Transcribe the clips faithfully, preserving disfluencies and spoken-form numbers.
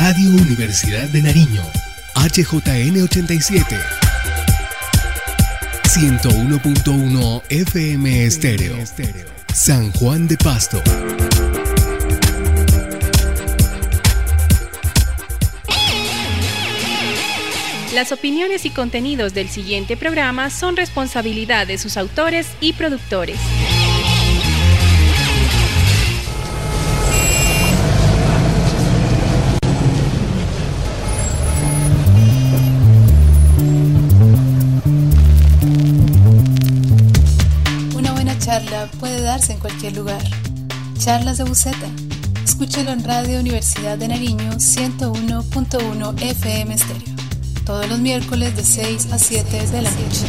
Radio Universidad de Nariño, H J N ochenta y siete, ciento uno punto uno F M Estéreo, San Juan de Pasto. Las opiniones y contenidos del siguiente programa son responsabilidad de sus autores y productores. Una buena charla puede darse en cualquier lugar. Charlas de Buceta. Escúchalo en Radio Universidad de Nariño ciento uno punto uno F M Estéreo. Todos los miércoles de seis a siete de la noche.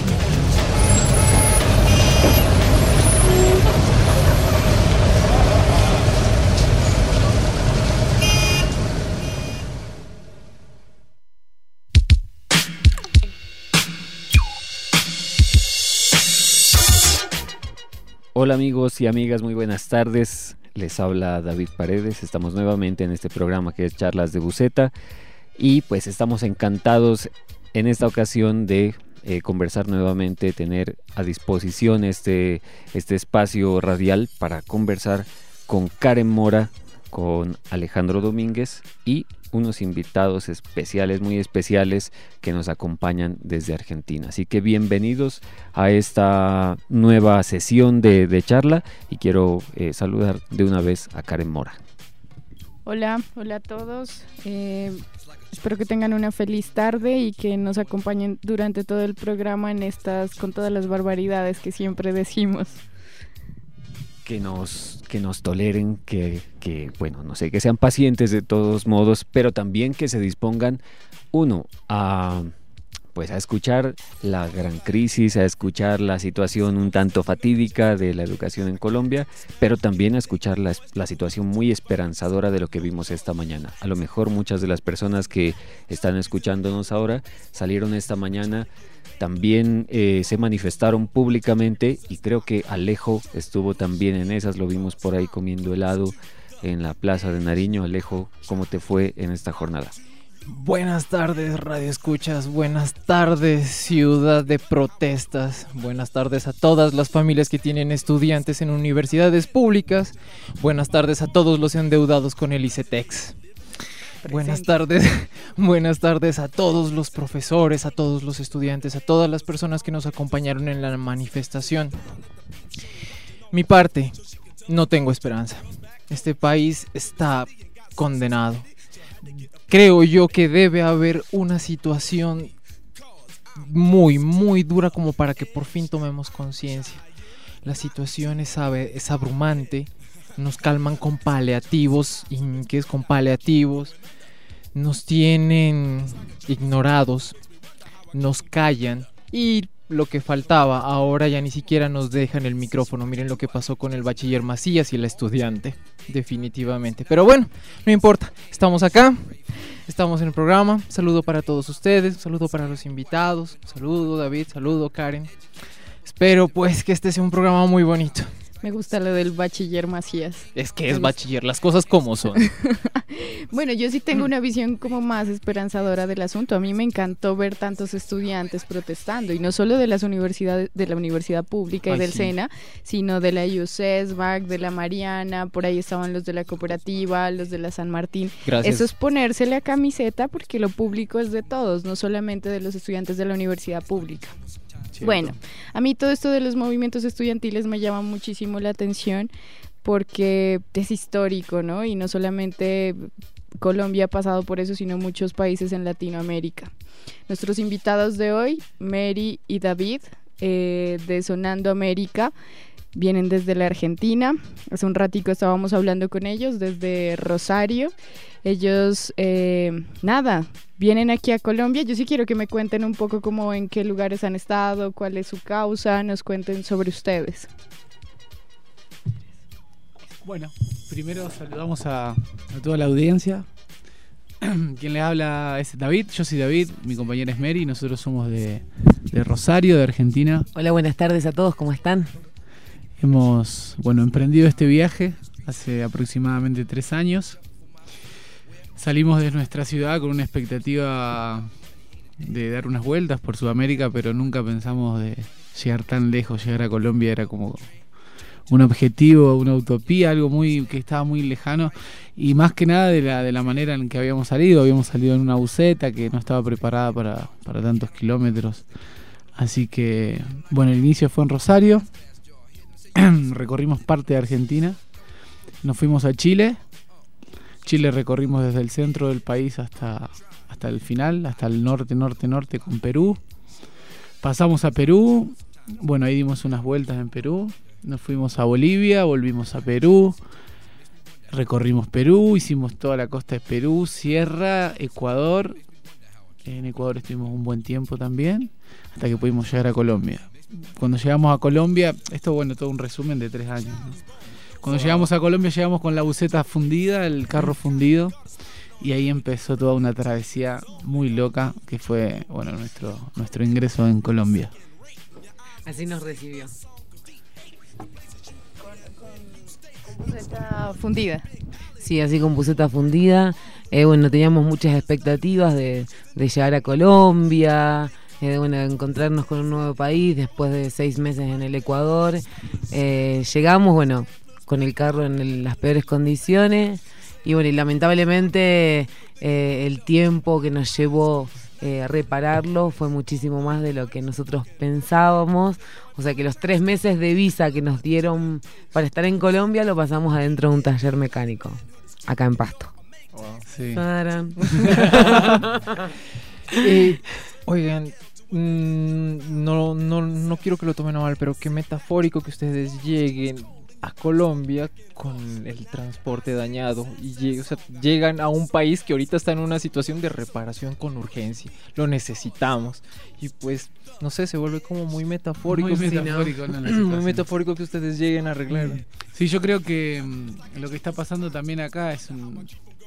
Hola amigos y amigas, muy buenas tardes. Les habla David Paredes. Estamos nuevamente en este programa que es Charlas de Buceta. Y pues estamos encantados en esta ocasión de eh, conversar nuevamente, tener a disposición este, este espacio radial para conversar con Karen Mora, con Alejandro Domínguez y unos invitados especiales, muy especiales, que nos acompañan desde Argentina. Así que bienvenidos a esta nueva sesión de, de charla y quiero eh, saludar de una vez a Karen Mora. Hola, hola a todos. Eh, Espero que tengan una feliz tarde y que nos acompañen durante todo el programa en estas, con todas las barbaridades que siempre decimos. Que nos, que nos toleren, que, que, bueno, no sé, que sean pacientes de todos modos, pero también que se dispongan, uno, a, pues a escuchar la gran crisis, a escuchar la situación un tanto fatídica de la educación en Colombia, pero también a escuchar la, la situación muy esperanzadora de lo que vimos esta mañana. A lo mejor muchas de las personas que están escuchándonos ahora salieron esta mañana, también eh, se manifestaron públicamente y creo que Alejo estuvo también en esas, lo vimos por ahí comiendo helado en la Plaza de Nariño. Alejo, ¿cómo te fue en esta jornada? Buenas tardes, Radio Escuchas, buenas tardes, ciudad de protestas, buenas tardes a todas las familias que tienen estudiantes en universidades públicas, buenas tardes a todos los endeudados con el ICETEX. Presente. Buenas tardes, buenas tardes a todos los profesores, a todos los estudiantes, a todas las personas que nos acompañaron en la manifestación. Mi parte, no tengo esperanza. Este país está condenado. Creo yo que debe haber una situación muy, muy dura como para que por fin tomemos conciencia. La situación es, es abrumante. Nos calman con paliativos. ¿Y qué es con paliativos? Nos tienen ignorados, nos callan y lo que faltaba, ahora ya ni siquiera nos dejan el micrófono. Miren lo que pasó con el bachiller Macías y el estudiante, definitivamente. Pero bueno, no importa, estamos acá, estamos en el programa. Saludo para todos ustedes, saludo para los invitados, saludo David, saludo Karen. Espero pues que este sea un programa muy bonito. Me gusta lo del bachiller Macías. Es que es bachiller, las cosas como son. Bueno, yo sí tengo una visión como más esperanzadora del asunto. A mí me encantó ver tantos estudiantes protestando, y no solo de las universidades, de la universidad pública y Ay, del sí. SENA, sino de la I U C E S, B A C, de la Mariana, por ahí estaban los de la cooperativa, los de la San Martín. Gracias. Eso es ponerse la camiseta, porque lo público es de todos, no solamente de los estudiantes de la universidad pública. Cierto. Bueno, a mí todo esto de los movimientos estudiantiles me llama muchísimo la atención porque es histórico, ¿no? Y no solamente Colombia ha pasado por eso, sino muchos países en Latinoamérica. Nuestros invitados de hoy, Mary y David, eh, de Sonando América, vienen desde la Argentina. Hace un ratico estábamos hablando con ellos desde Rosario. Ellos, eh, nada, vienen aquí a Colombia. Yo sí quiero que me cuenten un poco como en qué lugares han estado, cuál es su causa, nos cuenten sobre ustedes. Bueno, primero saludamos a, a toda la audiencia. Quien le habla es David, yo soy David, mi compañera es Mary, nosotros somos de, de Rosario, de Argentina. Hola, buenas tardes a todos, ¿cómo están? Hemos, bueno, emprendido este viaje hace aproximadamente tres años. salimos de nuestra ciudad con una expectativa de dar unas vueltas por Sudamérica, pero nunca pensamos de llegar tan lejos. Llegar a Colombia era como un objetivo, una utopía, algo muy que estaba muy lejano, y más que nada de la, de la manera en que habíamos salido. Habíamos salido en una buseta que no estaba preparada para, para tantos kilómetros. Así que, bueno, el inicio fue en Rosario, recorrimos parte de Argentina, nos fuimos a Chile. Chile recorrimos desde el centro del país hasta, hasta el final, hasta el norte, norte, norte con Perú. Pasamos a Perú, bueno, ahí dimos unas vueltas en Perú. Nos fuimos a Bolivia, volvimos a Perú, recorrimos Perú, hicimos toda la costa de Perú, Sierra, Ecuador. En Ecuador estuvimos un buen tiempo también, hasta que pudimos llegar a Colombia. Cuando llegamos a Colombia, esto bueno, todo un resumen de tres años, ¿no? Cuando wow. llegamos a Colombia, llegamos con la buseta fundida, el carro fundido, y ahí empezó toda una travesía muy loca, que fue, bueno, nuestro, nuestro ingreso en Colombia. Así nos recibió. Buseta fundida. Sí, así con buseta fundida. Eh, bueno, teníamos muchas expectativas de, de llegar a Colombia, eh, de bueno, encontrarnos con un nuevo país después de seis meses en el Ecuador. Eh, llegamos, bueno, con el carro en el, las peores condiciones, y bueno, y lamentablemente eh, el tiempo que nos llevó eh, a repararlo fue muchísimo más de lo que nosotros pensábamos. O sea que los tres meses de visa que nos dieron para estar en Colombia lo pasamos adentro de un taller mecánico, acá en Pasto. Wow. Sí. eh, oigan, mmm, no, no, no quiero que lo tomen a mal, pero qué metafórico que ustedes lleguen a Colombia con el transporte dañado y lleg- o sea, llegan a un país que ahorita está en una situación de reparación con urgencia, lo necesitamos, y pues no sé, se vuelve como muy metafórico, muy sí, metafórico, ¿no? ¿no? Muy metafórico que ustedes lleguen a arreglar. Sí, yo creo que mmm, lo que está pasando también acá es un,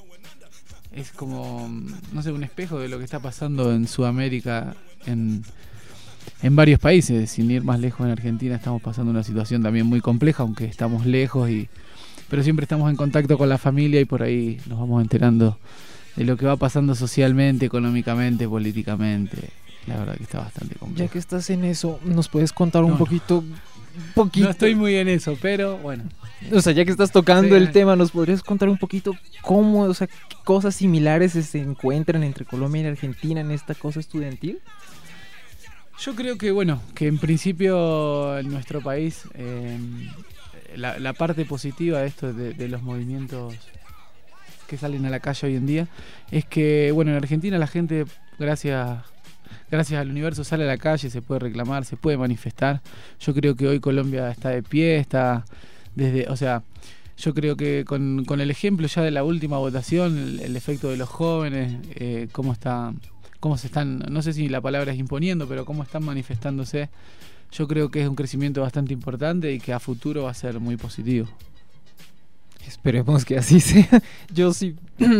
es como, no sé, un espejo de lo que está pasando en Sudamérica, en En varios países. Sin ir más lejos, en Argentina estamos pasando una situación también muy compleja, aunque estamos lejos, y pero siempre estamos en contacto con la familia y por ahí nos vamos enterando de lo que va pasando socialmente, económicamente, políticamente. La verdad que está bastante complejo. Ya que estás en eso, ¿nos puedes contar un no, poquito, un poquito? No estoy muy en eso, pero bueno. O sea, ya que estás tocando sí, el tema, ¿nos podrías contar un poquito cómo, o sea, qué cosas similares se encuentran entre Colombia y Argentina en esta cosa estudiantil? Yo creo que, bueno, que en principio en nuestro país eh, la, la parte positiva de esto, de, de los movimientos que salen a la calle hoy en día, es que, bueno, en Argentina la gente, gracias, gracias al universo, sale a la calle, se puede reclamar, se puede manifestar. Yo creo que hoy Colombia está de pie, está desde, o sea, yo creo que con, con el ejemplo ya de la última votación, el, el efecto de los jóvenes, eh, cómo está... cómo se están, no sé si la palabra es imponiendo, pero cómo están manifestándose, yo creo que es un crecimiento bastante importante y que a futuro va a ser muy positivo. Esperemos que así sea. Yo sí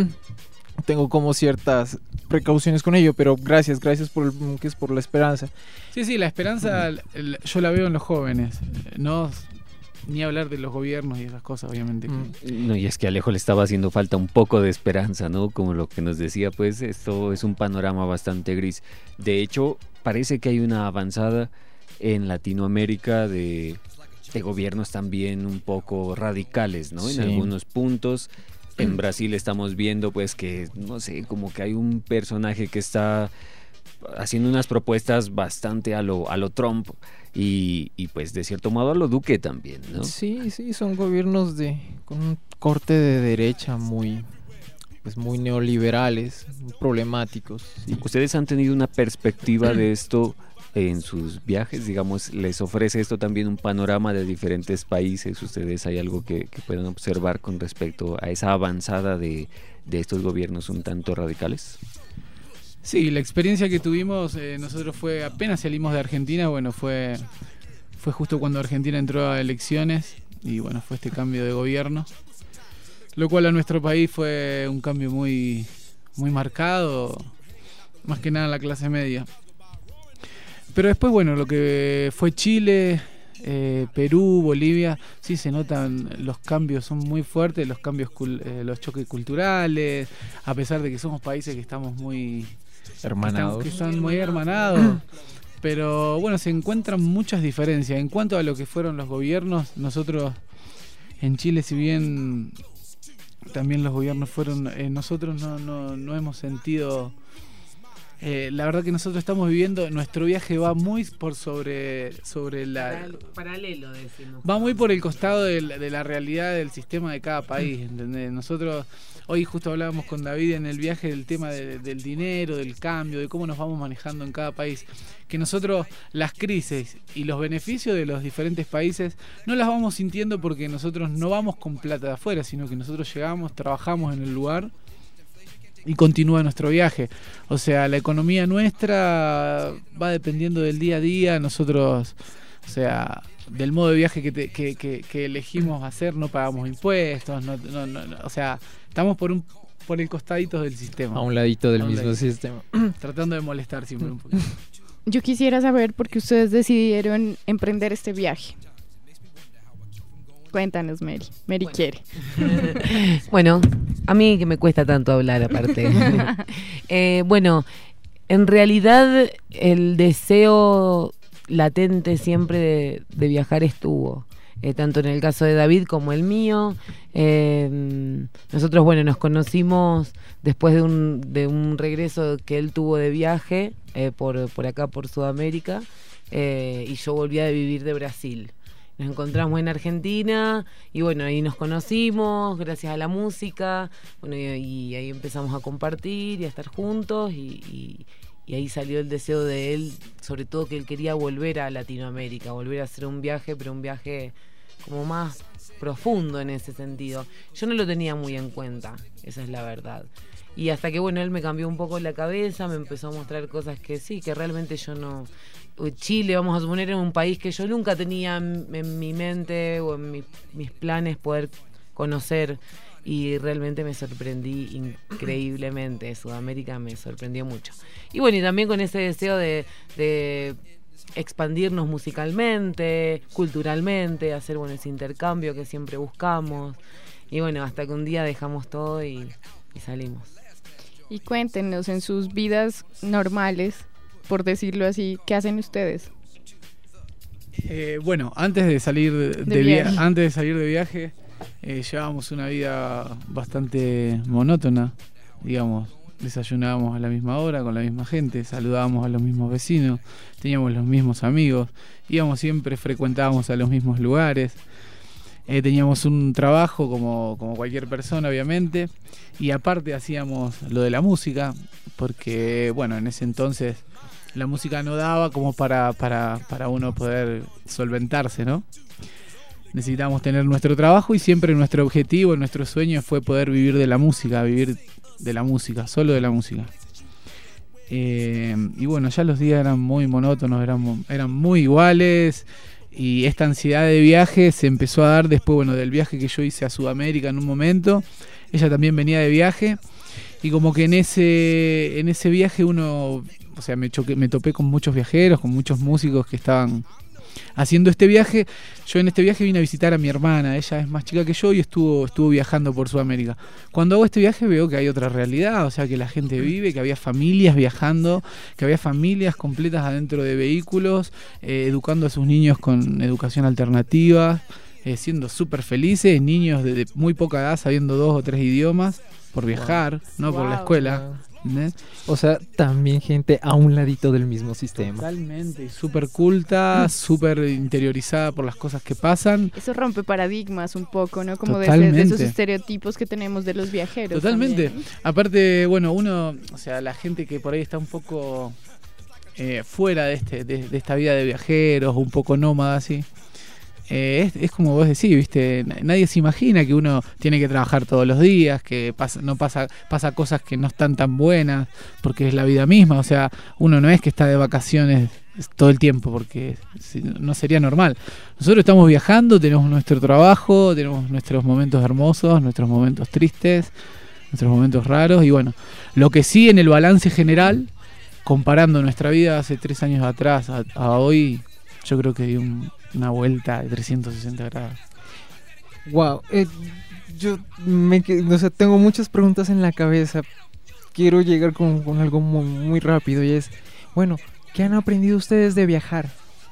tengo como ciertas precauciones con ello, pero gracias, gracias por, el, que es por la esperanza. Sí, sí, la esperanza el, yo la veo en los jóvenes, no ni hablar de los gobiernos y esas cosas, obviamente. Mm. No, y es que a Alejo le estaba haciendo falta un poco de esperanza, ¿no? Como lo que nos decía, pues esto es un panorama bastante gris. De hecho, parece que hay una avanzada en Latinoamérica de, de gobiernos también un poco radicales, ¿no? Sí. En algunos puntos. En Brasil estamos viendo, pues, que, no sé, como que hay un personaje que está haciendo unas propuestas bastante a lo, a lo Trump y, y pues de cierto modo a lo Duque también, ¿no? Sí, sí, son gobiernos de con un corte de derecha muy pues muy neoliberales, muy problemáticos. Sí. ¿Ustedes han tenido una perspectiva de esto en sus viajes? Digamos, ¿les ofrece esto también un panorama de diferentes países? ¿Ustedes hay algo que, que puedan observar con respecto a esa avanzada de, de estos gobiernos un tanto radicales? Sí, la experiencia que tuvimos, eh, nosotros fue, apenas salimos de Argentina, bueno, fue, fue justo cuando Argentina entró a elecciones y bueno, fue este cambio de gobierno, lo cual a nuestro país fue un cambio muy, muy marcado, más que nada en la clase media. Pero después, bueno, lo que fue Chile, eh, Perú, Bolivia, sí se notan los cambios, son muy fuertes, los cambios, eh, los choques culturales, a pesar de que somos países que estamos muy hermanados, que, estamos, que están muy hermanados. Pero bueno, se encuentran muchas diferencias. En cuanto a lo que fueron los gobiernos, nosotros en Chile, si bien también los gobiernos fueron, eh, nosotros no, no, no hemos sentido... Eh, la verdad que nosotros estamos viviendo, nuestro viaje va muy por sobre, sobre la... Paralelo, decimos. Va muy por el costado de la, de la realidad del sistema de cada país, ¿entendés? Nosotros, hoy justo hablábamos con David en el viaje del tema de, del dinero, del cambio, de cómo nos vamos manejando en cada país. Que nosotros las crisis y los beneficios de los diferentes países no las vamos sintiendo porque nosotros no vamos con plata de afuera, sino que nosotros llegamos, trabajamos en el lugar y continúa nuestro viaje. O sea, la economía nuestra va dependiendo del día a día. Nosotros, o sea, del modo de viaje que, te, que, que, que elegimos hacer, no pagamos impuestos, no, no, no, no, o sea, estamos por un por el costadito del sistema. A un ladito del un mismo ladito. sistema. Tratando de molestar siempre un poquito. Yo quisiera saber por qué ustedes decidieron emprender este viaje. Cuéntanos, Mary. Mary bueno. quiere. Bueno, a mí que me cuesta tanto hablar aparte. eh, bueno, en realidad el deseo latente siempre de, de viajar estuvo. Eh, tanto en el caso de David como el mío. Eh, nosotros, bueno, nos conocimos después de un, de un regreso que él tuvo de viaje eh, por, por acá, por Sudamérica, eh, y yo volvía de vivir de Brasil. Nos encontramos en Argentina y bueno, ahí nos conocimos gracias a la música, bueno, y, y ahí empezamos a compartir y a estar juntos y, y, y ahí salió el deseo de él, sobre todo que él quería volver a Latinoamérica, volver a hacer un viaje, pero un viaje como más profundo en ese sentido. Yo no lo tenía muy en cuenta, esa es la verdad. Y hasta que bueno, él me cambió un poco la cabeza, me empezó a mostrar cosas que sí, que realmente yo no... Chile, vamos a suponer, en un país que yo nunca tenía en, en mi mente o en mi, mis planes poder conocer, y realmente me sorprendí increíblemente. Sudamérica me sorprendió mucho. Y bueno, y también con ese deseo de, de expandirnos musicalmente, culturalmente, hacer bueno ese intercambio que siempre buscamos. Y bueno, hasta que un día dejamos todo y, y salimos. Y cuéntenos, en sus vidas normales, por decirlo así, ¿qué hacen ustedes? Eh, bueno, antes de salir de, de viaje, via- antes de salir de viaje, eh, llevábamos una vida bastante monótona, digamos. Desayunábamos a la misma hora con la misma gente, saludábamos a los mismos vecinos, teníamos los mismos amigos, íbamos siempre, frecuentábamos a los mismos lugares. Eh, teníamos un trabajo como, como cualquier persona, obviamente, y aparte hacíamos lo de la música, porque bueno, en ese entonces la música no daba como para, para, para uno poder solventarse, ¿no? Necesitábamos tener nuestro trabajo y siempre nuestro objetivo, nuestro sueño fue poder vivir de la música, vivir de la música, solo de la música. Eh, y bueno, ya los días eran muy monótonos, eran, eran muy iguales, y esta ansiedad de viaje se empezó a dar después, bueno, del viaje que yo hice a Sudamérica en un momento. Ella también venía de viaje, y como que en ese, en ese viaje uno... O sea, me choqué, me topé con muchos viajeros, con muchos músicos que estaban haciendo este viaje. Yo en este viaje vine a visitar a mi hermana, ella es más chica que yo y estuvo, estuvo viajando por Sudamérica. Cuando hago este viaje veo que hay otra realidad, o sea, que la gente vive, que había familias viajando, que había familias completas adentro de vehículos, eh, educando a sus niños con educación alternativa, eh, siendo súper felices, niños de, de muy poca edad sabiendo dos o tres idiomas por viajar, wow. no wow. por la escuela. ¿Entendés? O sea, también gente a un ladito del mismo sistema. Totalmente, súper culta, súper interiorizada por las cosas que pasan. Eso rompe paradigmas un poco, ¿no? Como de, de esos estereotipos que tenemos de los viajeros. Totalmente. También. Aparte, bueno, uno, o sea, la gente que por ahí está un poco eh, fuera de, este, de, de esta vida de viajeros, un poco nómada así. Eh, es, es como vos decís, ¿viste? Nadie se imagina que uno tiene que trabajar todos los días, que pasa, no pasa, pasa cosas que no están tan buenas, porque es la vida misma. O sea, uno no es que está de vacaciones todo el tiempo, porque no sería normal. Nosotros estamos viajando, tenemos nuestro trabajo, tenemos nuestros momentos hermosos, nuestros momentos tristes, nuestros momentos raros, y bueno, lo que sí en el balance general, comparando nuestra vida hace tres años atrás a, a hoy, yo creo que dio un, una vuelta de trescientos sesenta grados. Wow, eh, yo me, o sea, tengo muchas preguntas en la cabeza. Quiero llegar con, con algo muy, muy rápido y es, bueno, ¿qué han aprendido ustedes de viajar?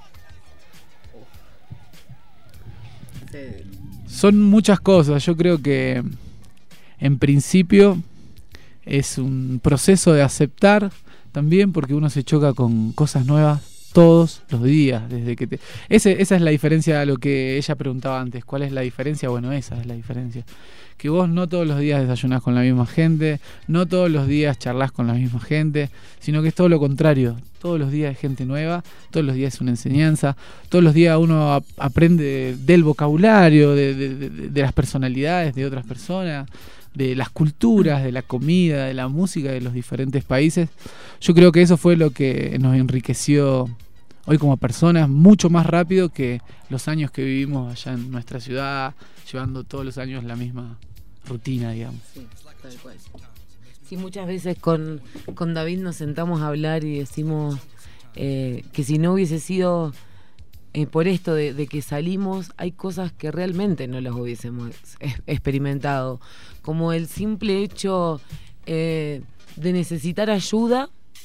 Son muchas cosas. Yo creo que en principio es un proceso de aceptar también, porque uno se choca con cosas nuevas todos los días, desde que te... Ese, esa es la diferencia a lo que ella preguntaba antes. ¿Cuál es la diferencia? Bueno, esa es la diferencia. Que vos no todos los días desayunás con la misma gente, no todos los días charlás con la misma gente, sino que es todo lo contrario. Todos los días hay gente nueva, todos los días es una enseñanza, todos los días uno ap- aprende del vocabulario, de, de, de, de las personalidades de otras personas, de las culturas, de la comida, de la música de los diferentes países. Yo creo que eso fue lo que nos enriqueció hoy como personas mucho más rápido que los años que vivimos allá en nuestra ciudad, llevando todos los años la misma rutina, digamos. Sí, tal cual. Sí, muchas veces con, con David nos sentamos a hablar y decimos eh, que si no hubiese sido eh, por esto de, de que salimos, hay cosas que realmente no las hubiésemos es, experimentado, como el simple hecho eh, de necesitar ayuda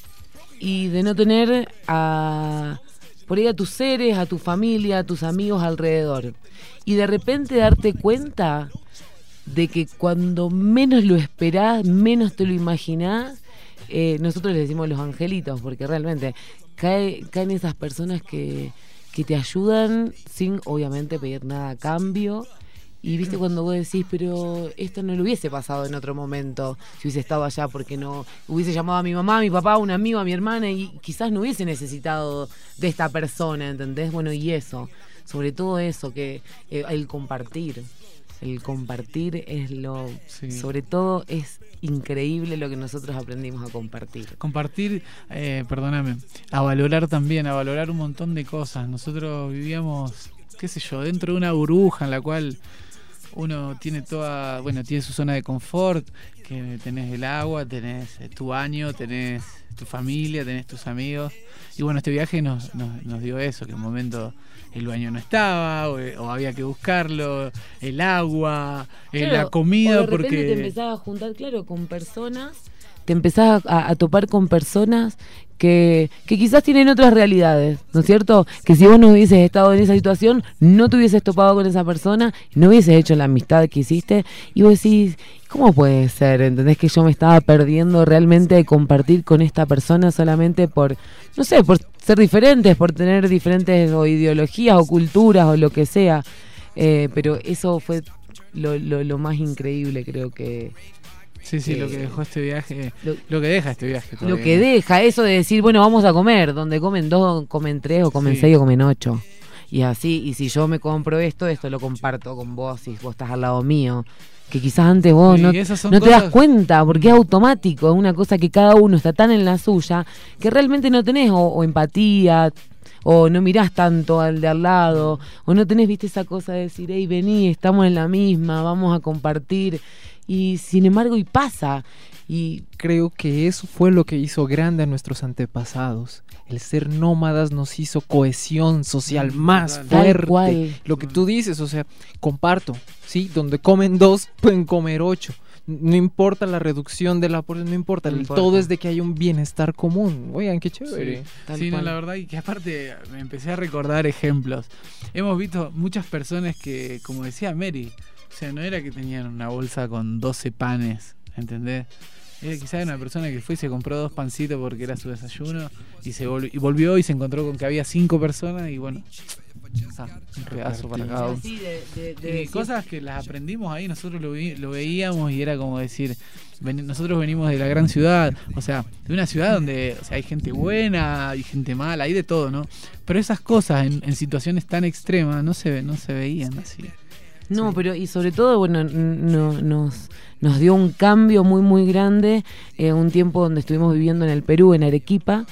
y de no tener a, por ahí a tus seres, a tu familia, a tus amigos alrededor. Y de repente darte cuenta de que cuando menos lo esperás, menos te lo imaginás, eh, nosotros le decimos los angelitos, porque realmente cae, caen esas personas que, que te ayudan sin obviamente pedir nada a cambio. Y viste cuando vos decís, pero esto no lo hubiese pasado en otro momento si hubiese estado allá, porque no hubiese llamado a mi mamá, a mi papá, a un amigo, a mi hermana, y quizás no hubiese necesitado de esta persona, ¿entendés? Bueno, y eso, sobre todo eso, que eh, el compartir, el compartir es lo, sí. Sobre todo es increíble lo que nosotros aprendimos a compartir. Compartir, eh, perdóname, a valorar también, a valorar un montón de cosas. Nosotros vivíamos, qué sé yo, dentro de una burbuja en la cual uno tiene toda, bueno, tiene su zona de confort, que tenés el agua, tenés tu baño, tenés tu familia, tenés tus amigos. Y bueno, este viaje nos, nos, nos dio eso, que en un momento el baño no estaba, o, o había que buscarlo, el agua, claro, la comida, o de repente porque te empezás a juntar, claro, con personas, te empezás a, a topar con personas que, que quizás tienen otras realidades, ¿no es cierto? Que si vos no hubieses estado en esa situación, no te hubieses topado con esa persona, no hubieses hecho la amistad que hiciste, y vos decís, ¿cómo puede ser? ¿Entendés que yo me estaba perdiendo realmente de compartir con esta persona solamente por, no sé, por ser diferentes, por tener diferentes o ideologías o culturas o lo que sea? Eh, pero eso fue lo, lo, lo más increíble, creo que... Sí, sí, eh, lo que dejó este viaje, lo, lo que deja este viaje todavía. Lo que deja, eso de decir, bueno, vamos a comer, donde comen dos, comen tres, o comen sí. seis, o comen ocho. Y así, y si yo me compro esto, esto lo comparto con vos, si vos estás al lado mío. Que quizás antes vos sí, no, no te cosas... das cuenta, porque es automático, es una cosa que cada uno está tan en la suya, que realmente no tenés o, o empatía, o no mirás tanto al de al lado, o no tenés, viste, esa cosa de decir, hey, vení, estamos en la misma, vamos a compartir. Y sin embargo, y pasa. Y creo que eso fue lo que hizo grande a nuestros antepasados. El ser nómadas nos hizo cohesión social más fuerte. Cual. Lo que tú dices, o sea, comparto, ¿sí? Donde comen dos, pueden comer ocho. No importa la reducción de la población, no importa, no importa. Todo es de que hay un bienestar común. Oigan, qué chévere. Sí, sí no, la verdad, y que aparte me empecé a recordar ejemplos. Hemos visto muchas personas que, como decía Mary, o sea, no era que tenían una bolsa con doce panes, ¿entendés? Era quizás una persona que fue y se compró dos pancitos porque era su desayuno y se volvió, y volvió y se encontró con que había cinco personas y bueno, ah, un pedazo para cada uno. De, de, de, y cosas que las aprendimos ahí, nosotros lo, vi, lo veíamos y era como decir, ven, nosotros venimos de la gran ciudad, o sea, de una ciudad donde, o sea, hay gente buena, hay gente mala, hay de todo, ¿no? Pero esas cosas en, en situaciones tan extremas no se, no se veían así. No, sí. Pero y sobre todo, bueno, no, nos, nos dio un cambio muy, muy grande, eh, un tiempo donde estuvimos viviendo en el Perú, en Arequipa,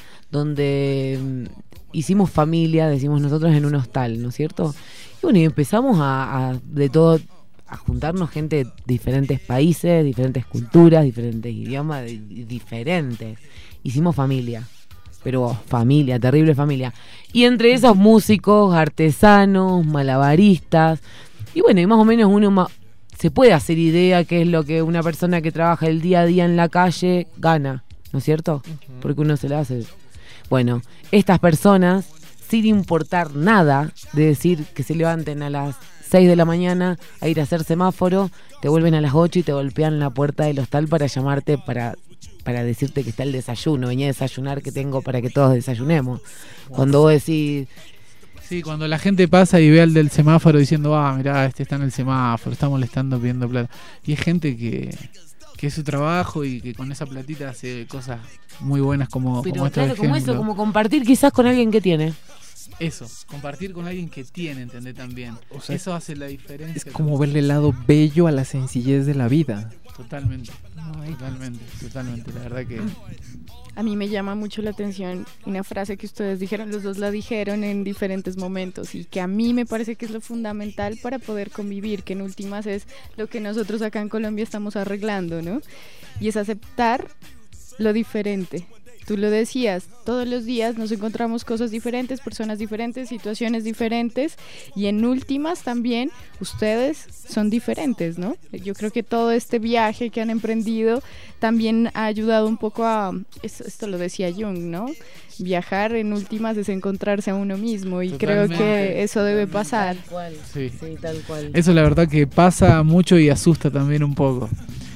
donde um, hicimos familia, decimos nosotros, en un hostal, ¿no es cierto? Y bueno, y empezamos a, a de todo, a juntarnos gente de diferentes países, diferentes culturas, diferentes idiomas, diferentes. Hicimos familia. pero familia, terrible familia. Y entre esos músicos, artesanos, malabaristas, y bueno, y más o menos uno ma- se puede hacer idea qué es lo que una persona que trabaja el día a día en la calle gana, ¿no es cierto? Uh-huh. Porque uno se la hace. Bueno, estas personas, sin importar nada de decir que se levanten a las seis de la mañana a ir a hacer semáforo, te vuelven a las ocho y te golpean la puerta del hostal para llamarte, para, para decirte que está el desayuno, venía a desayunar, que tengo para que todos desayunemos. Wow. Cuando vos decís... Sí, cuando la gente pasa y ve al del semáforo diciendo, ah, mirá, este está en el semáforo, está molestando pidiendo plata. Y hay gente que, que es su trabajo y que con esa platita hace cosas muy buenas como, Pero como este claro, ejemplo. como eso, como compartir quizás con alguien que tiene. Eso, compartir con alguien que tiene, ¿entendés? También. O sea, eso hace la diferencia. Es como verle el lado bello a la sencillez de la vida. Totalmente, totalmente, totalmente. La verdad que... A mí me llama mucho la atención una frase que ustedes dijeron, los dos la dijeron en diferentes momentos y que a mí me parece que es lo fundamental para poder convivir, que en últimas es lo que nosotros acá en Colombia estamos arreglando, ¿no? Y es aceptar lo diferente. Tú lo decías, todos los días nos encontramos cosas diferentes, personas diferentes, situaciones diferentes y en últimas también ustedes son diferentes, ¿no? Yo creo que todo este viaje que han emprendido también ha ayudado un poco a, esto, esto lo decía Jung, ¿no? Viajar en últimas es encontrarse a uno mismo y Totalmente. Creo que eso debe pasar. Tal cual. Sí. Sí, tal cual. Eso la verdad que pasa mucho y asusta también un poco.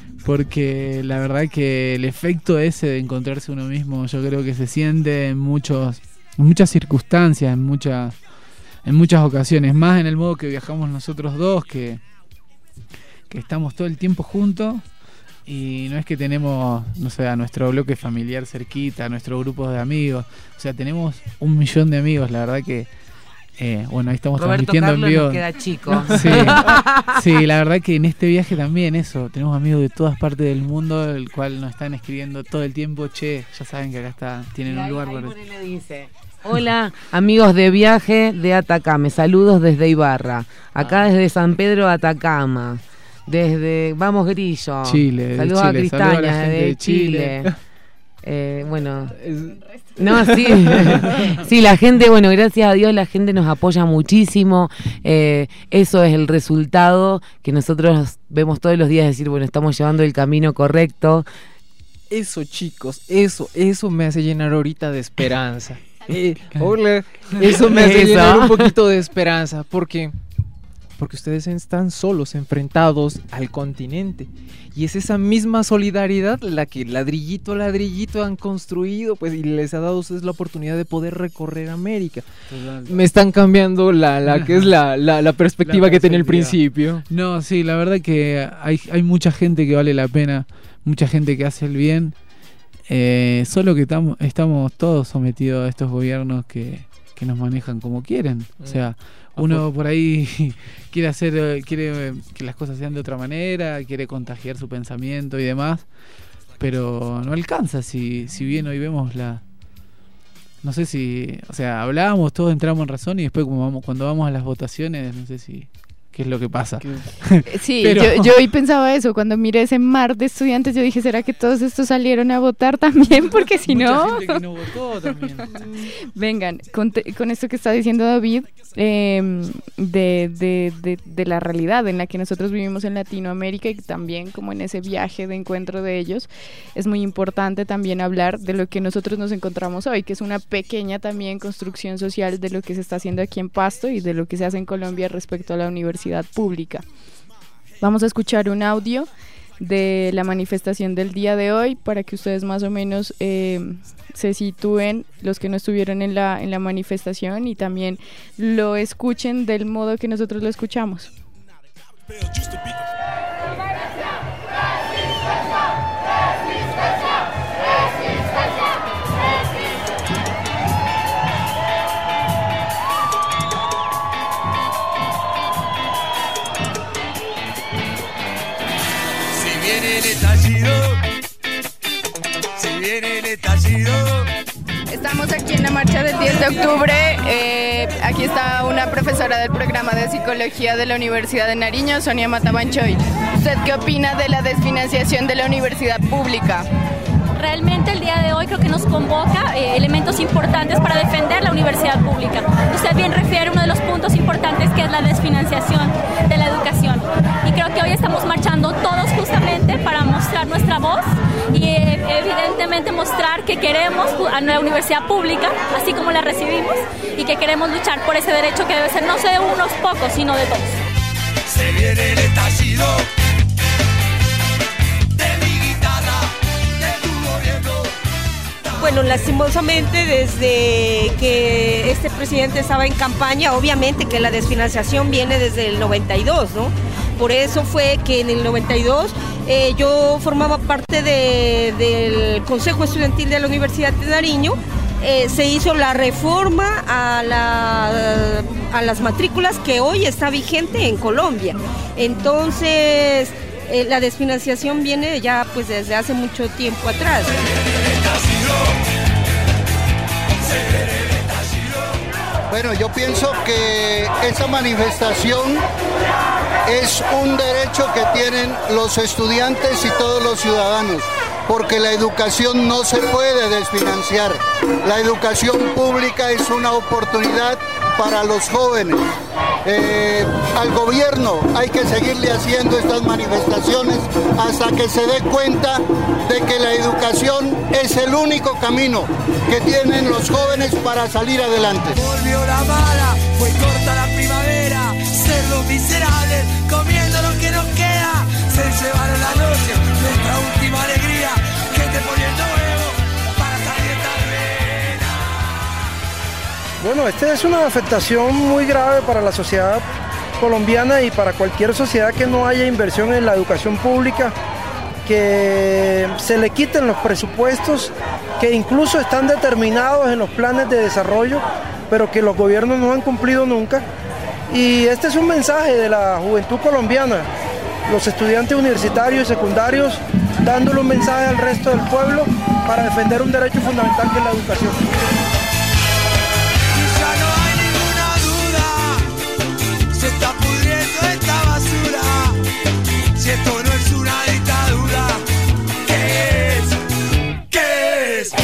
Porque la verdad que el efecto ese de encontrarse uno mismo yo creo que se siente en muchos en muchas circunstancias, en muchas en muchas ocasiones, más en el modo que viajamos nosotros dos, que, que estamos todo el tiempo juntos y no es que tenemos, no sé, a nuestro bloque familiar cerquita, a nuestro grupo de amigos, o sea, tenemos un millón de amigos, la verdad que Eh, bueno, ahí estamos Roberto transmitiendo Carlos en vivo. Nos queda chico. Sí, sí, la verdad que en este viaje también eso, tenemos amigos de todas partes del mundo, el cual nos están escribiendo todo el tiempo, che, ya saben que acá está, tienen ahí, un lugar ahí por... por él le dice. Hola, amigos de viaje de Atacama, saludos desde Ibarra, acá ah. desde San Pedro, Atacama, desde Vamos Grillo, Chile, saludos Chile, a Cristaña, saludos a la gente de de Chile. Chile. Eh, bueno, no, sí, sí, la gente, bueno, gracias a Dios la gente nos apoya muchísimo, eh, eso es el resultado que nosotros vemos todos los días, decir, bueno, estamos llevando el camino correcto. Eso, chicos, eso, eso me hace llenar ahorita de esperanza. Eh, hola, eso me hace ¿Eso? llenar un poquito de esperanza, porque... porque ustedes están solos, enfrentados al continente. Y es esa misma solidaridad la que ladrillito a ladrillito han construido, pues, y les ha dado a ustedes la oportunidad de poder recorrer América. Total. Me están cambiando la, la que es la, la, la perspectiva la que tenía al principio. No, sí, la verdad que hay, hay mucha gente que vale la pena, mucha gente que hace el bien. Eh, solo que tam, estamos todos sometidos a estos gobiernos que, que nos manejan como quieren. O sea, uno por ahí quiere hacer, quiere que las cosas sean de otra manera, quiere contagiar su pensamiento y demás, pero no alcanza. Si, si bien hoy vemos la, no sé si, o sea, hablábamos, todos entramos en razón y después como vamos, cuando vamos a las votaciones, no sé si qué es lo que pasa. Sí, pero... yo, yo hoy pensaba eso, cuando miré ese mar de estudiantes, yo dije, ¿será que todos estos salieron a votar también? Porque si Mucha no... gente que no votó también. Vengan, con, te, con esto que está diciendo David, eh, de, de, de, de la realidad en la que nosotros vivimos en Latinoamérica y también como en ese viaje de encuentro de ellos, es muy importante también hablar de lo que nosotros nos encontramos hoy, que es una pequeña también construcción social de lo que se está haciendo aquí en Pasto y de lo que se hace en Colombia respecto a la universidad pública. Vamos a escuchar un audio de la manifestación del día de hoy para que ustedes más o menos eh, se sitúen, los que no estuvieron en la, en la manifestación, y también lo escuchen del modo que nosotros lo escuchamos. viene el estallido, si viene el estallido. Estamos aquí en la marcha del diez de octubre, eh, aquí está una profesora del programa de psicología de la Universidad de Nariño, Sonia Matabanchoy. ¿Usted qué opina de la desfinanciación de la universidad pública? realmente el día de hoy creo que nos convoca eh, elementos importantes para defender la universidad pública. Usted bien refiere uno de los puntos importantes que es la desfinanciación de la educación. Y creo que hoy estamos marchando todos justamente para mostrar nuestra voz y eh, evidentemente mostrar que queremos a la universidad pública, así como la recibimos, y que queremos luchar por ese derecho que debe ser no de unos pocos, sino de todos. Se viene el estallido de mi guitarra, de tu gobierno. Bueno, lastimosamente desde que este presidente estaba en campaña, obviamente que la desfinanciación viene desde el noventa y dos, ¿no? Por eso fue que en el noventa y dos eh, yo formaba parte de, del Consejo Estudiantil de la Universidad de Nariño. Eh, se hizo la reforma a, la, a las matrículas que hoy está vigente en Colombia. Entonces, eh, la desfinanciación viene ya pues desde hace mucho tiempo atrás. Bueno, yo pienso que esa manifestación es un derecho que tienen los estudiantes y todos los ciudadanos, porque la educación no se puede desfinanciar. La educación pública es una oportunidad para los jóvenes. Eh, al gobierno hay que seguirle haciendo estas manifestaciones hasta que se dé cuenta de que la educación es el único camino que tienen los jóvenes para salir adelante. Volvió la mala, fue corta la primavera, cerdos miserables, comiendo lo que nos queda, se llevaron la noche, nuestra última alegría, gente poniendo huevo para salir esta vena. Bueno, esta es una afectación muy grave para la sociedad colombiana y para cualquier sociedad que no haya inversión en la educación pública, que se le quiten los presupuestos que incluso están determinados en los planes de desarrollo, pero que los gobiernos no han cumplido nunca. Y este es un mensaje de la juventud colombiana, los estudiantes universitarios y secundarios, dándole un mensaje al resto del pueblo para defender un derecho fundamental que es la educación. Ya no hay ninguna duda, se está pudriendo esta basura, si esto no es una dictadura, ¿qué es? ¿Qué es?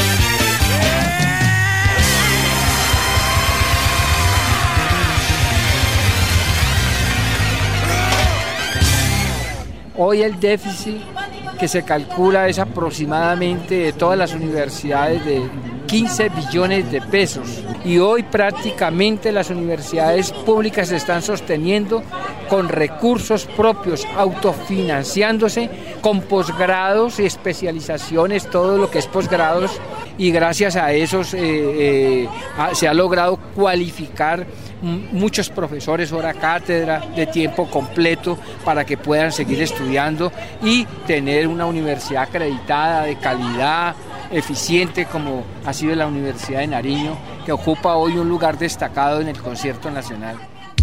Hoy el déficit que se calcula es aproximadamente de todas las universidades de quince billones de pesos y hoy prácticamente las universidades públicas se están sosteniendo con recursos propios, autofinanciándose con posgrados y especializaciones, todo lo que es posgrados, y gracias a esos eh, eh, se ha logrado cualificar muchos profesores hora cátedra de tiempo completo para que puedan seguir estudiando y tener una universidad acreditada de calidad, eficiente, como ha sido la Universidad de Nariño, que ocupa hoy un lugar destacado en el concierto nacional.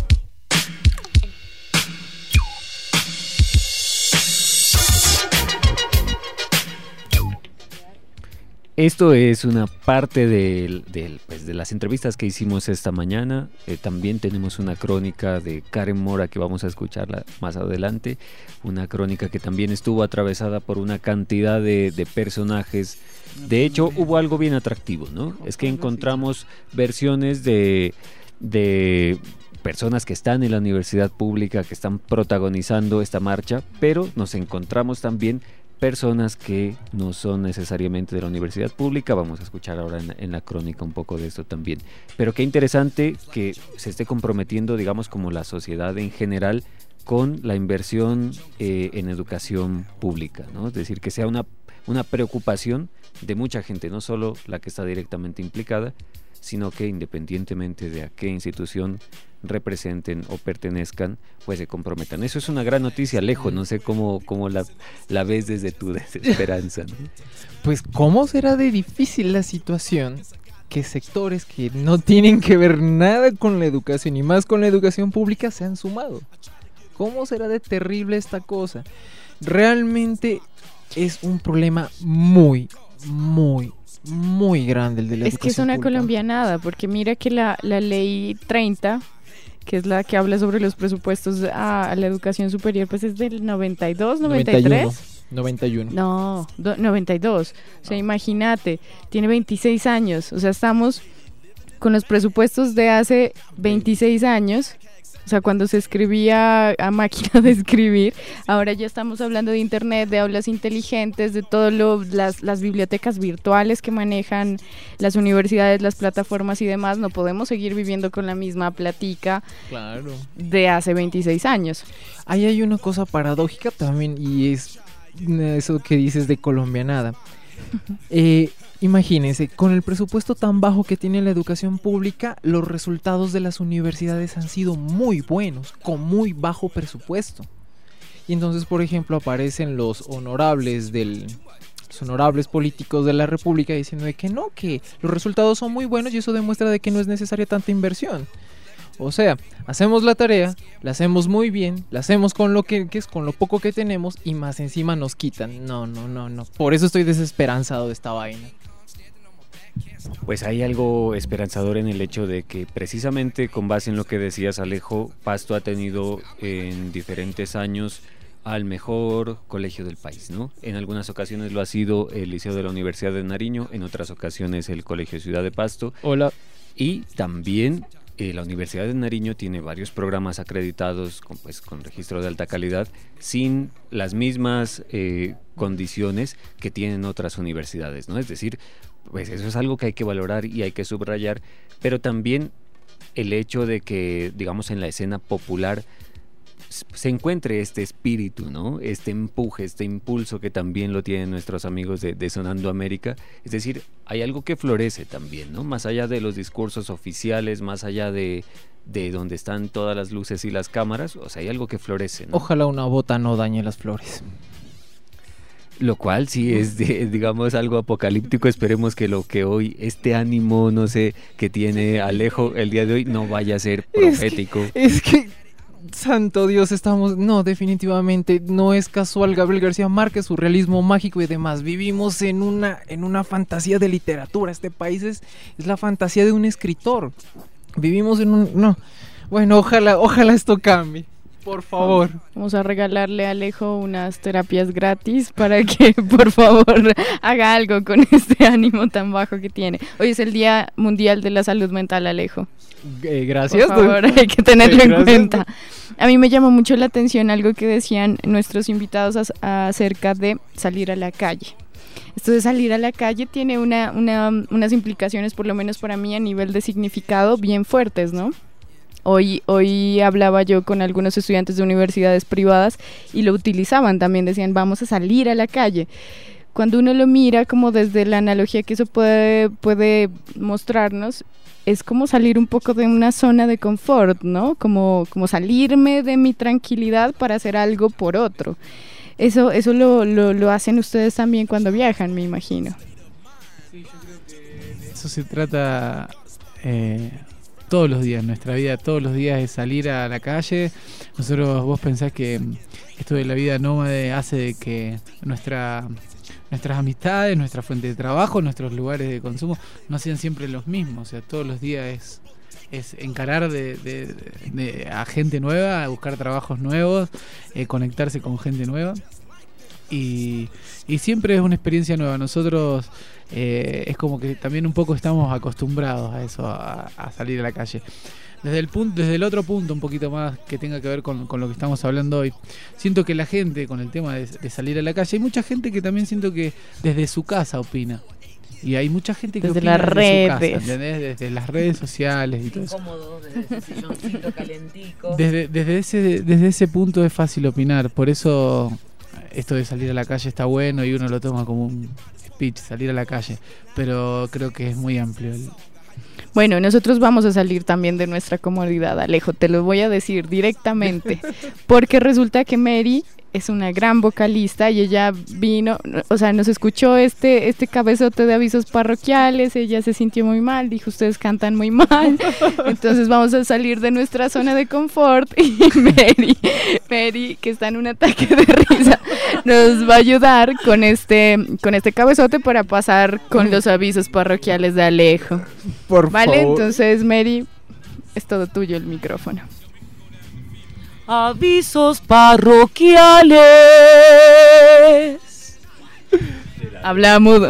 Esto es una parte de, de, pues, de las entrevistas que hicimos esta mañana. Eh, también tenemos una crónica de Karen Mora que vamos a escucharla más adelante. Una crónica que también estuvo atravesada por una cantidad de, de personajes. De hecho, hubo algo bien atractivo, ¿no? Es que encontramos versiones de, de personas que están en la universidad pública, que están protagonizando esta marcha, pero nos encontramos también personas que no son necesariamente de la universidad pública. Vamos a escuchar ahora en, en la crónica un poco de esto también. Pero qué interesante que se esté comprometiendo, digamos, como la sociedad en general con la inversión eh, en educación pública, ¿no? Es decir, que sea una, una preocupación de mucha gente, no solo la que está directamente implicada, sino que independientemente de a qué institución representen o pertenezcan, pues se comprometan. Eso es una gran noticia, Alejo. No sé cómo, cómo la, la ves desde tu desesperanza, ¿no? Pues cómo será de difícil la situación que sectores que no tienen que ver nada con la educación y más con la educación pública se han sumado. ¿Cómo será de terrible esta cosa? Realmente es un problema muy, muy muy grande el de la es que es una pública. colombianada, porque mira que la, la ley treinta, que es la que habla sobre los presupuestos a, a la educación superior, pues es del noventa y dos, noventa y tres. noventa y uno. No, do, noventa y dos. O sea, imagínate, tiene veintiséis años. O sea, estamos con los presupuestos de hace veintiséis años. O sea, cuando se escribía a máquina de escribir, ahora ya estamos hablando de internet, de aulas inteligentes, de todas las, las bibliotecas virtuales que manejan las universidades, las plataformas y demás. No podemos seguir viviendo con la misma platica claro. de hace veintiséis años. Ahí hay una cosa paradójica también, y es eso que dices de colombianada. eh, Imagínense, con el presupuesto tan bajo que tiene la educación pública, los resultados de las universidades han sido muy buenos, con muy bajo presupuesto. Y entonces, por ejemplo, aparecen los honorables del, los honorables políticos de la República diciendo de que no, que los resultados son muy buenos y eso demuestra de que no es necesaria tanta inversión. O sea, hacemos la tarea, la hacemos muy bien, la hacemos con lo que, que es con lo poco que tenemos y más encima nos quitan. No, no, no, no. Por eso estoy desesperanzado de esta vaina. Pues hay algo esperanzador en el hecho de que precisamente con base en lo que decías, Alejo, Pasto ha tenido en diferentes años al mejor colegio del país, ¿no? En algunas ocasiones lo ha sido el Liceo de la Universidad de Nariño, en otras ocasiones el Colegio Ciudad de Pasto. Hola. Y también eh, la Universidad de Nariño tiene varios programas acreditados con, pues, con registro de alta calidad, sin las mismas eh, condiciones que tienen otras universidades, ¿no? Es decir, pues eso es algo que hay que valorar y hay que subrayar, pero también el hecho de que, digamos, en la escena popular se encuentre este espíritu, ¿no? Este empuje, este impulso que también lo tienen nuestros amigos de, de Sonando América. Es decir, hay algo que florece también, ¿no? Más allá de los discursos oficiales, más allá de, de donde están todas las luces y las cámaras, o sea, hay algo que florece, ¿no? Ojalá una bota no dañe las flores. Lo cual sí es, de, digamos, algo apocalíptico. Esperemos que lo que hoy, este ánimo, no sé, que tiene Alejo el día de hoy, no vaya a ser profético. Es que, es que santo Dios, estamos... No, definitivamente, no es casual Gabriel García Márquez, su realismo mágico y demás. Vivimos en una, en una fantasía de literatura. Este país es, es la fantasía de un escritor. Vivimos en un... No, bueno, ojalá, ojalá esto cambie. Por favor. Vamos a regalarle a Alejo unas terapias gratis para que, por favor, haga algo con este ánimo tan bajo que tiene. Hoy es el Día Mundial de la Salud Mental, Alejo. Eh, gracias. Por favor, hay que tenerlo eh, en cuenta. A mí me llamó mucho la atención algo que decían nuestros invitados a, acerca de salir a la calle. Esto de salir a la calle tiene una, una, unas implicaciones, por lo menos para mí, a nivel de significado bien fuertes, ¿no? Hoy, hoy hablaba yo con algunos estudiantes de universidades privadas y lo utilizaban también, decían vamos a salir a la calle. Cuando uno lo mira como desde la analogía que eso puede, puede mostrarnos, es como salir un poco de una zona de confort, ¿no? Como, como salirme de mi tranquilidad para hacer algo por otro. Eso, eso lo, lo, lo hacen ustedes también cuando viajan, me imagino. Sí, yo creo que de eso se trata... Eh... todos los días, nuestra vida todos los días es salir a la calle. Nosotros, vos pensás que esto de la vida nómade hace de que nuestra, nuestras amistades, nuestra fuente de trabajo, nuestros lugares de consumo no sean siempre los mismos. O sea, todos los días es, es encarar de, de, de, de a gente nueva, a buscar trabajos nuevos, eh, conectarse con gente nueva. Y, y siempre es una experiencia nueva. Nosotros eh, es como que también un poco estamos acostumbrados a eso, a, a salir a la calle. Desde el punto, desde el otro punto, un poquito más que tenga que ver con, con lo que estamos hablando hoy, siento que la gente, con el tema de, de salir a la calle, hay mucha gente que también siento que desde su casa opina. Y hay mucha gente que desde opina las desde redes. su casa, ¿entendés? Desde las redes sociales y todo eso. Cómodo, desde ese silloncito calentico. Desde, desde, ese, desde ese punto es fácil opinar, por eso esto de salir a la calle está bueno y uno lo toma como un speech, salir a la calle, pero creo que es muy amplio. El... Bueno, nosotros vamos a salir también de nuestra comodidad, Alejo, te lo voy a decir directamente, porque resulta que Mary es una gran vocalista y ella vino, o sea, nos escuchó este este cabezote de avisos parroquiales, ella se sintió muy mal, dijo, ustedes cantan muy mal, entonces vamos a salir de nuestra zona de confort y Mary, Mary, que está en un ataque de risa, nos va a ayudar con este con este cabezote para pasar con los avisos parroquiales de Alejo. Por ¿Vale? favor. Entonces, Mary, es todo tuyo el micrófono. Avisos parroquiales. Habla mudo.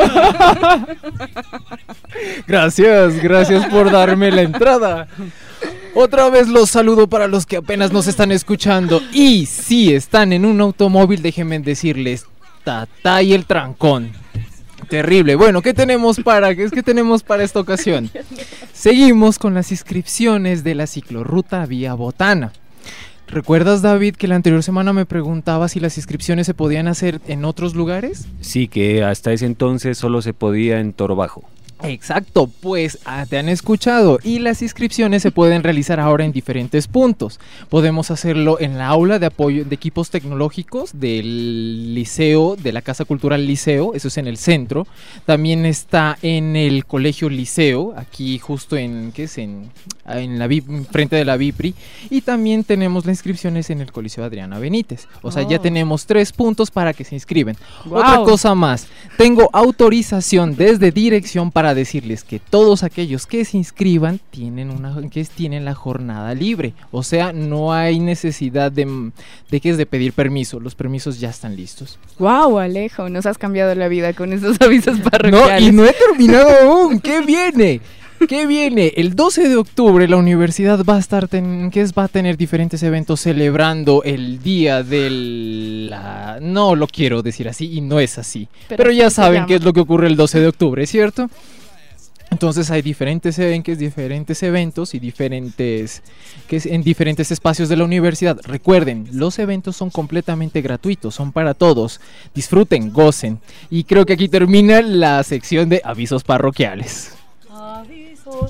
Gracias, gracias por darme la entrada. Otra vez los saludo para los que apenas nos están escuchando. Y si están en un automóvil, déjenme decirles, Tata y el trancón. Terrible. Bueno, ¿qué tenemos para, ¿qué es que tenemos para esta ocasión? Seguimos con las inscripciones de la ciclorruta Vía Botana. ¿Recuerdas, David, que la anterior semana me preguntaba si las inscripciones se podían hacer en otros lugares? Sí, que hasta ese entonces solo se podía en Toro Bajo. Exacto, pues ah, te han escuchado y las inscripciones se pueden realizar ahora en diferentes puntos. Podemos hacerlo en la aula de apoyo de equipos tecnológicos del liceo, de la Casa Cultural Liceo, eso es en el centro. También está en el Colegio Liceo, aquí justo en, ¿qué es? En, en la frente de la Bipri. Y también tenemos las inscripciones en el Coliseo Adriana Benítez. O sea, oh. ya tenemos tres puntos para que se inscriben. Wow. Otra cosa más, tengo autorización desde dirección para decirles que todos aquellos que se inscriban tienen una que tienen la jornada libre, o sea, no hay necesidad de, de que es de pedir permiso, los permisos ya están listos. Wow, Alejo, nos has cambiado la vida con esos avisos parroquiales. No, y no he terminado aún. ¿Qué viene? ¿Qué viene? El doce de octubre la universidad va a estar ten, que es, va a tener diferentes eventos celebrando el día del la, no lo quiero decir así y no es así, pero, pero ya saben qué es lo que ocurre el doce de octubre, ¿cierto? Entonces hay diferentes eventos, diferentes eventos y diferentes que es en diferentes espacios de la universidad. Recuerden, los eventos son completamente gratuitos, son para todos. Disfruten, gocen. Y creo que aquí termina la sección de avisos parroquiales. Avisos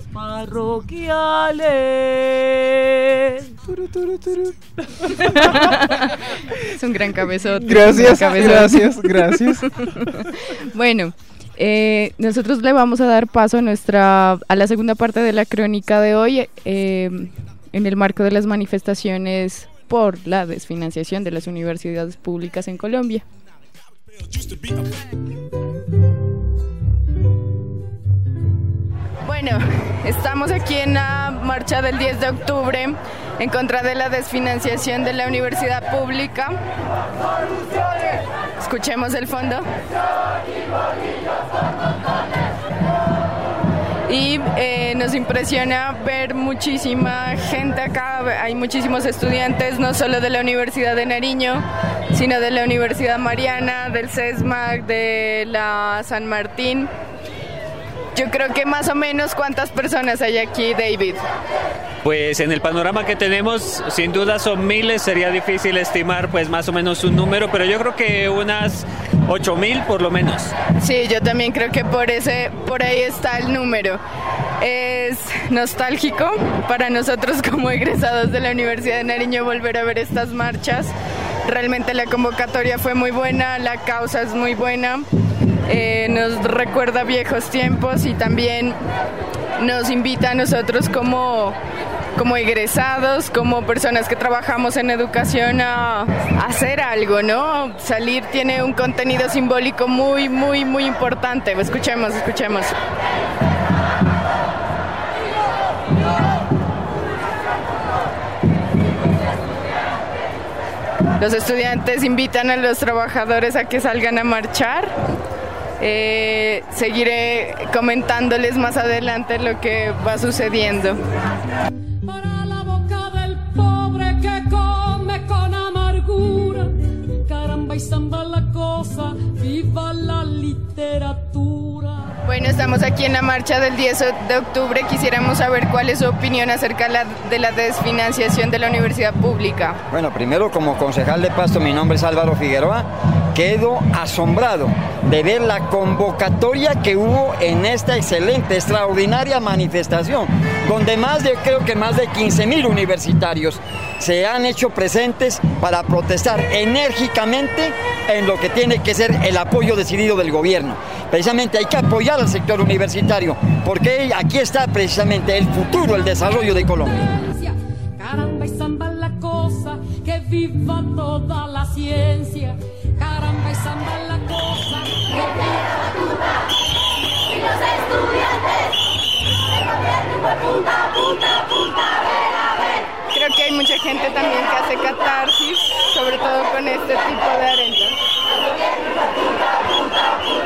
parroquiales. Turu, turu, turu. Es un gran cabezote. Gracias, gran cabezote. gracias, gracias. Bueno. Eh, nosotros le vamos a dar paso a nuestra a la segunda parte de la crónica de hoy eh, en el marco de las manifestaciones por la desfinanciación de las universidades públicas en Colombia. Bueno, estamos aquí en la marcha del diez de octubre en contra de la desfinanciación de la universidad pública. Escuchemos el fondo. Y eh, nos impresiona ver muchísima gente acá, hay muchísimos estudiantes, no solo de la Universidad de Nariño, sino de la Universidad Mariana, del CESMAC, de la San Martín. Yo creo que más o menos, ¿cuántas personas hay aquí, David? Pues en el panorama que tenemos, sin duda son miles, sería difícil estimar pues más o menos un número, pero yo creo que unas ocho mil por lo menos. Sí, yo también creo que por ese, por ahí está el número. Es nostálgico para nosotros como egresados de la Universidad de Nariño volver a ver estas marchas. Realmente la convocatoria fue muy buena, la causa es muy buena. Eh, nos recuerda viejos tiempos y también nos invita a nosotros como, como egresados, como personas que trabajamos en educación a, a hacer algo, ¿no? Salir tiene un contenido simbólico muy, muy, muy importante. Escuchemos, escuchemos. Los estudiantes invitan a los trabajadores a que salgan a marchar. Eh, seguiré comentándoles más adelante lo que va sucediendo. Para la boca del pobre que come con amargura, caramba y samba la cosa, viva la literatura. Bueno, estamos aquí en la marcha del diez de octubre. Quisiéramos saber cuál es su opinión acerca de la desfinanciación de la universidad pública. Bueno, primero como concejal de Pasto, mi nombre es Álvaro Figueroa. Quedo asombrado de ver la convocatoria que hubo en esta excelente, extraordinaria manifestación, donde más de, creo que más de quince mil universitarios se han hecho presentes para protestar enérgicamente en lo que tiene que ser el apoyo decidido del gobierno. Precisamente hay que apoyar al sector universitario, porque aquí está precisamente el futuro, el desarrollo de Colombia. Caramba y samba la cosa, que viva toda la ciencia. Caramba y samba la cosa, que viva la puta. Y los estudiantes, el gobierno fue punta, punta, punta, a ver, a ver. Creo que hay mucha gente también que hace catarsis, sobre todo con este tipo de arengas.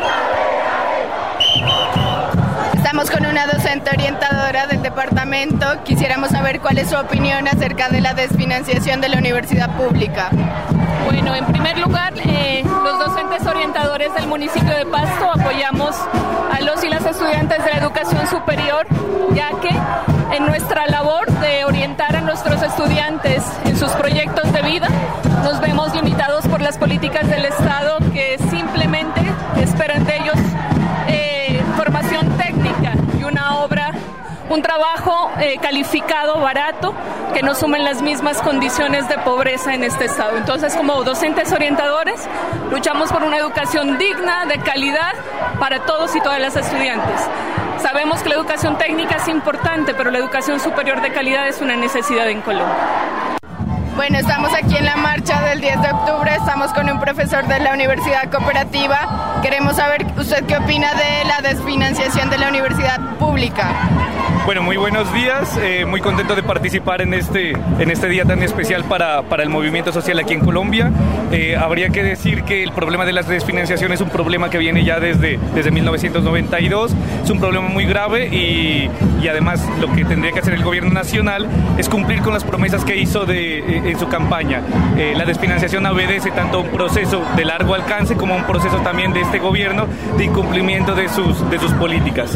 departamento, quisiéramos saber cuál es su opinión acerca de la desfinanciación de la universidad pública. Bueno, en primer lugar, eh, los docentes orientadores del municipio de Pasto apoyamos a los y las estudiantes de la educación superior, ya que en nuestra labor de orientar a nuestros estudiantes en sus proyectos de vida, nos vemos limitados por las políticas del Estado que simplemente esperan de ellos eh, formación técnica y una obra, un trabajo eh, calificado, barato, que no sumen las mismas condiciones de pobreza en este estado. Entonces, como docentes orientadores, luchamos por una educación digna, de calidad, para todos y todas las estudiantes. Sabemos que la educación técnica es importante, pero la educación superior de calidad es una necesidad en Colombia. Bueno, estamos aquí en la marcha del diez de octubre, estamos con un profesor de la Universidad Cooperativa. Queremos saber usted qué opina de la desfinanciación de la universidad pública. Bueno, muy buenos días, eh, muy contento de participar en este, en este día tan especial para, para el movimiento social aquí en Colombia. Eh, habría que decir que el problema de la desfinanciación es un problema que viene ya desde, desde mil novecientos noventa y dos, es un problema muy grave y, y además lo que tendría que hacer el gobierno nacional es cumplir con las promesas que hizo de, eh, en su campaña. Eh, la desfinanciación obedece tanto a un proceso de largo alcance como a un proceso también de este gobierno de incumplimiento de sus, de sus políticas.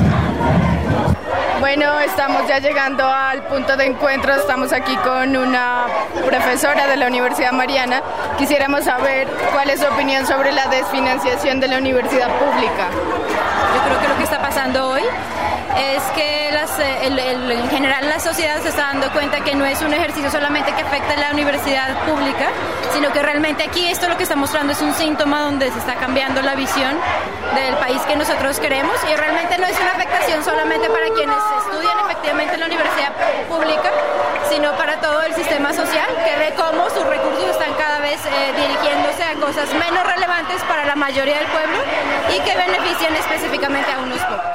Bueno, estamos ya llegando al punto de encuentro, estamos aquí con una profesora de la Universidad Mariana. Quisiéramos saber cuál es su opinión sobre la desfinanciación de la universidad pública. Yo creo que lo que está pasando hoy es que las, el, el, en general la sociedad se está dando cuenta que no es un ejercicio solamente que afecta a la universidad pública, sino que realmente aquí esto lo que está mostrando es un síntoma donde se está cambiando la visión del país que nosotros queremos, y realmente no es una afectación solamente para quienes estudian efectivamente en la universidad pública, sino para todo el sistema social, que ve cómo sus recursos están cada vez eh, dirigiéndose a cosas menos relevantes para la mayoría del pueblo y que benefician específicamente a unos pocos.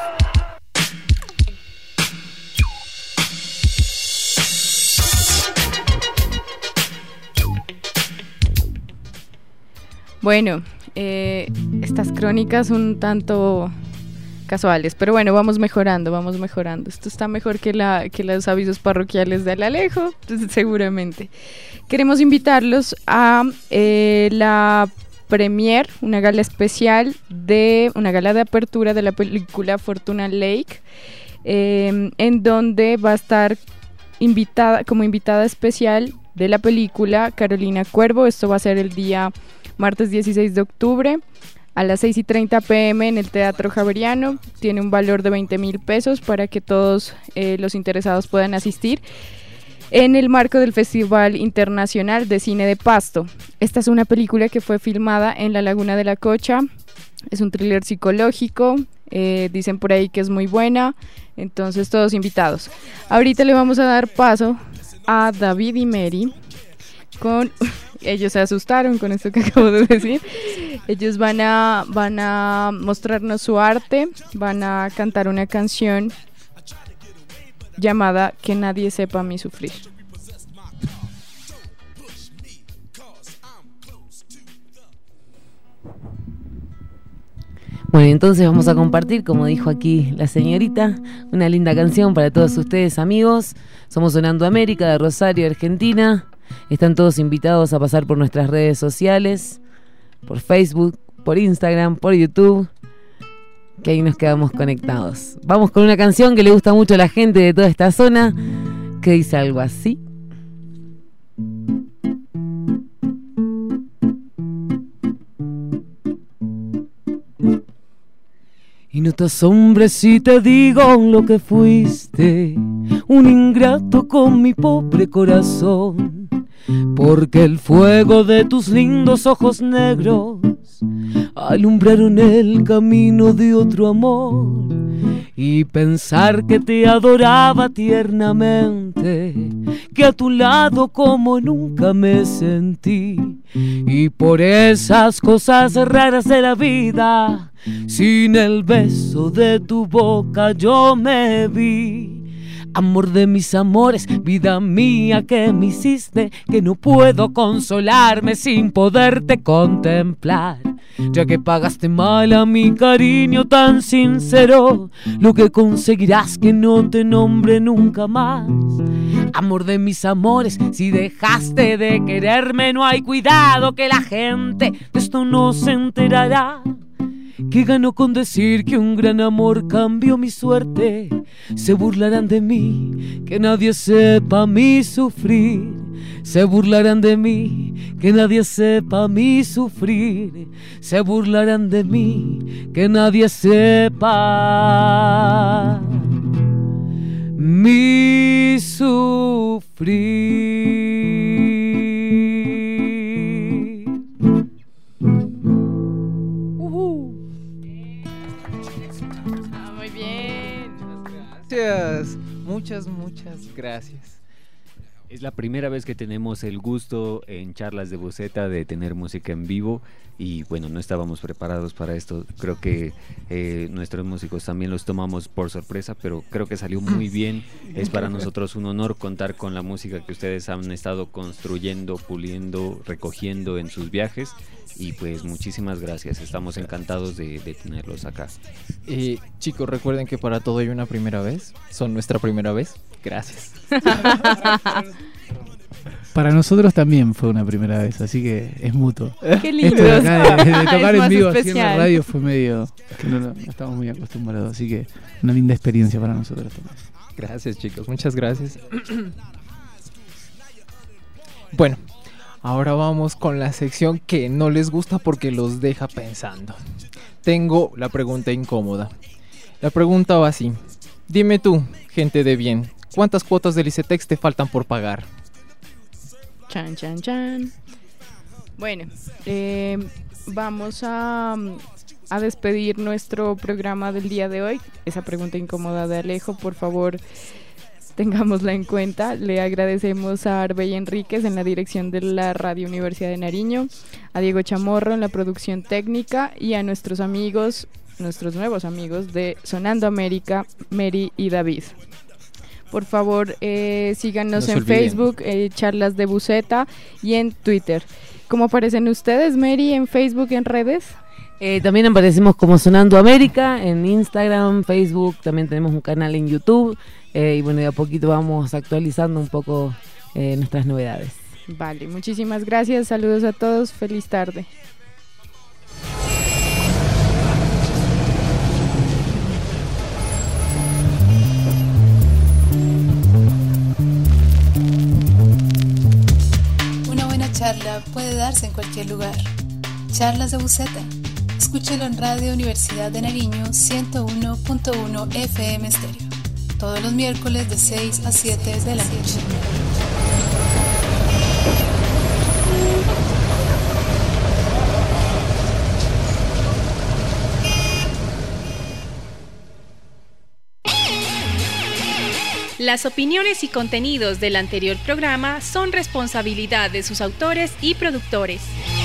Bueno, eh, estas crónicas un tanto casuales, pero bueno, vamos mejorando, vamos mejorando. Esto está mejor que, la, que los avisos parroquiales del Alejo, pues, seguramente. Queremos invitarlos a eh, la premier, una gala especial de una gala de apertura de la película Fortuna Lake, eh, en donde va a estar invitada como invitada especial de la película Carolina Cuervo. Esto va a ser el día martes dieciséis de octubre a las seis y treinta pm en el Teatro Javeriano. Tiene un valor de veinte mil pesos para que todos eh, los interesados puedan asistir en el marco del Festival Internacional de Cine de Pasto. Esta es una película que fue filmada en la Laguna de la Cocha. Es un thriller psicológico, eh, dicen por ahí que es muy buena, entonces todos invitados. Ahorita le vamos a dar paso a David y Mary con... Ellos se asustaron con esto que acabo de decir. Ellos van a, van a mostrarnos su arte, van a cantar una canción llamada Que nadie sepa mi sufrir. Bueno, entonces vamos a compartir, como dijo aquí la señorita, una linda canción para todos ustedes, amigos. Somos Sonando América de Rosario, Argentina. Están todos invitados a pasar por nuestras redes sociales, por Facebook, por Instagram, por YouTube, que ahí nos quedamos conectados. Vamos con una canción que le gusta mucho a la gente de toda esta zona, que dice algo así. Y no te asombres si te digo lo que fuiste, un ingrato con mi pobre corazón, porque el fuego de tus lindos ojos negros alumbraron el camino de otro amor. Y pensar que te adoraba tiernamente, que a tu lado como nunca me sentí, y por esas cosas raras de la vida, sin el beso de tu boca yo me vi. Amor de mis amores, vida mía que me hiciste, que no puedo consolarme sin poderte contemplar. Ya que pagaste mal a mi cariño tan sincero, lo que conseguirás que no te nombre nunca más. Amor de mis amores, si dejaste de quererme, no hay cuidado que la gente de esto no se enterará. ¿Qué gano con decir que un gran amor cambió mi suerte? Se burlarán de mí, que nadie sepa mi sufrir. Se burlarán de mí, que nadie sepa mi sufrir. Se burlarán de mí, que nadie sepa mi sufrir. Uh-huh. Ah, muy bien. Gracias, muchas, muchas gracias. Es la primera vez que tenemos el gusto en Charlas de Buceta de tener música en vivo y bueno, no estábamos preparados para esto. Creo que eh, nuestros músicos también los tomamos por sorpresa, pero creo que salió muy bien. Es para nosotros un honor contar con la música que ustedes han estado construyendo, puliendo, recogiendo en sus viajes y pues muchísimas gracias. Estamos encantados de, de tenerlos acá. Eh, chicos, recuerden que para todo hay una primera vez. Son nuestra primera vez. Gracias. Para nosotros también fue una primera vez, así que es mutuo. Qué lindo. Esto de, acá, de, de tocar Es en vivo más así en la especial. radio fue medio que no, no, no estamos muy acostumbrados, así que una linda experiencia para nosotros también. Gracias, chicos, muchas gracias. Bueno, ahora vamos con la sección que no les gusta porque los deja pensando. Tengo la pregunta incómoda. La pregunta va así. Dime tú, gente de bien, ¿cuántas cuotas del ICETEX te faltan por pagar? Chan, chan, chan. Bueno, eh, vamos a, a despedir nuestro programa del día de hoy. Esa pregunta incómoda de Alejo, por favor, tengámosla en cuenta. Le agradecemos a Arbey Enríquez en la dirección de la Radio Universidad de Nariño, a Diego Chamorro en la producción técnica y a nuestros amigos, nuestros nuevos amigos de Sonando América, Mary y David. Por favor, eh, síganos No se en olviden. Facebook, eh, Charlas de Buceta, y en Twitter. ¿Cómo aparecen ustedes, Mary, en Facebook, en redes? Eh, también aparecemos como Sonando América en Instagram, Facebook, también tenemos un canal en YouTube eh, y bueno, de a poquito vamos actualizando un poco eh, nuestras novedades. Vale, muchísimas gracias, saludos a todos, feliz tarde. Una buena charla puede darse en cualquier lugar. Charlas de Buceta. Escúchelo en Radio Universidad de Nariño ciento uno punto uno F M Estéreo. Todos los miércoles de seis a siete de la noche. Las opiniones y contenidos del anterior programa son responsabilidad de sus autores y productores.